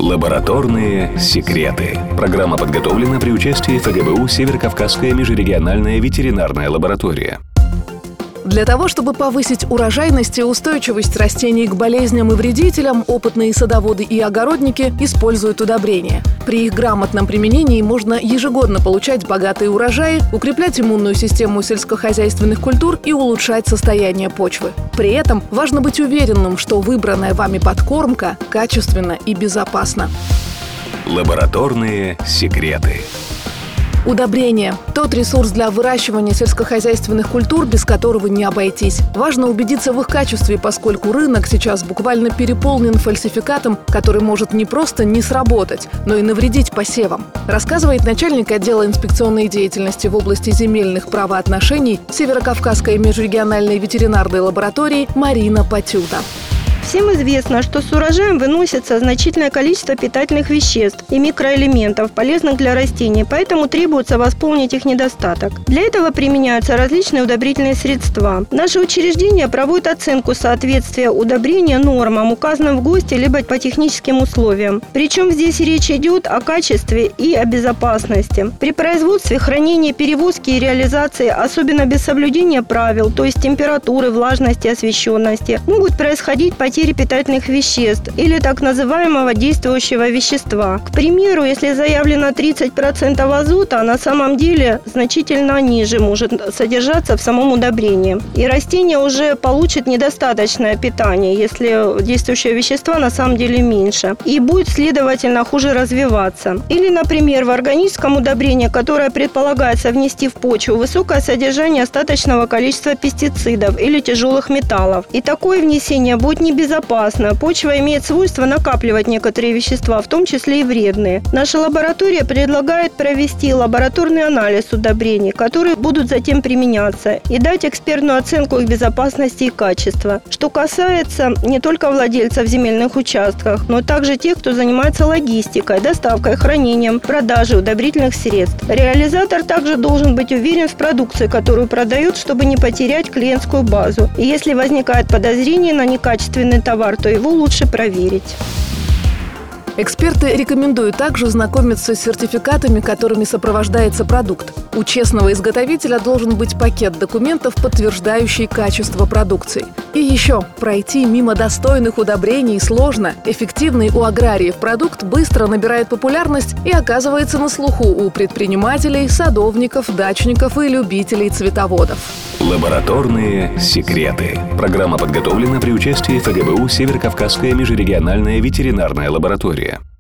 Лабораторные секреты. Программа подготовлена при участии ФГБУ «Северо-Кавказская межрегиональная ветеринарная лаборатория». Для того, чтобы повысить урожайность и устойчивость растений к болезням и вредителям, опытные садоводы и огородники используют удобрения. При их грамотном применении можно ежегодно получать богатые урожаи, укреплять иммунную систему сельскохозяйственных культур и улучшать состояние почвы. При этом важно быть уверенным, что выбранная вами подкормка качественна и безопасна. Лабораторные секреты. Удобрения – тот ресурс для выращивания сельскохозяйственных культур, без которого не обойтись. Важно убедиться в их качестве, поскольку рынок сейчас буквально переполнен фальсификатом, который может не просто не сработать, но и навредить посевам. Рассказывает начальник отдела инспекционной деятельности в области земельных правоотношений Северо-Кавказской межрегиональной ветеринарной лаборатории Марина Патюта. Всем известно, что с урожаем выносится значительное количество питательных веществ и микроэлементов, полезных для растений, поэтому требуется восполнить их недостаток. Для этого применяются различные удобрительные средства. Наше учреждение проводит оценку соответствия удобрения нормам, указанным в ГОСТе, либо по техническим условиям. Причем здесь речь идет о качестве и о безопасности. При производстве, хранении, перевозке и реализации, особенно без соблюдения правил, то есть температуры, влажности, освещенности, могут происходить потери питательных веществ или так называемого действующего вещества. К примеру, если заявлено 30% азота, а на самом деле значительно ниже может содержаться в самом удобрении. И растение уже получит недостаточное питание, если действующего вещества на самом деле меньше. И будет, следовательно, хуже развиваться. Или, например, в органическом удобрении, которое предполагается внести в почву, высокое содержание остаточного количества пестицидов или тяжелых металлов. И такое внесение будет небезопасно. Почва имеет свойство накапливать некоторые вещества, в том числе и вредные. Наша лаборатория предлагает провести лабораторный анализ удобрений, которые будут затем применяться, и дать экспертную оценку их безопасности и качества. Что касается не только владельцев земельных участков, но также тех, кто занимается логистикой, доставкой, хранением, продажей удобрительных средств. Реализатор также должен быть уверен в продукции, которую продает, чтобы не потерять клиентскую базу. И если возникает подозрение на некачественный товар, то его лучше проверить. Эксперты рекомендуют также знакомиться с сертификатами, которыми сопровождается продукт. У честного изготовителя должен быть пакет документов, подтверждающий качество продукции. И еще, пройти мимо достойных удобрений сложно. Эффективный у аграриев продукт быстро набирает популярность и оказывается на слуху у предпринимателей, садовников, дачников и любителей цветоводов. Лабораторные секреты. Программа подготовлена при участии ФГБУ «Северо-Кавказская межрегиональная ветеринарная лаборатория».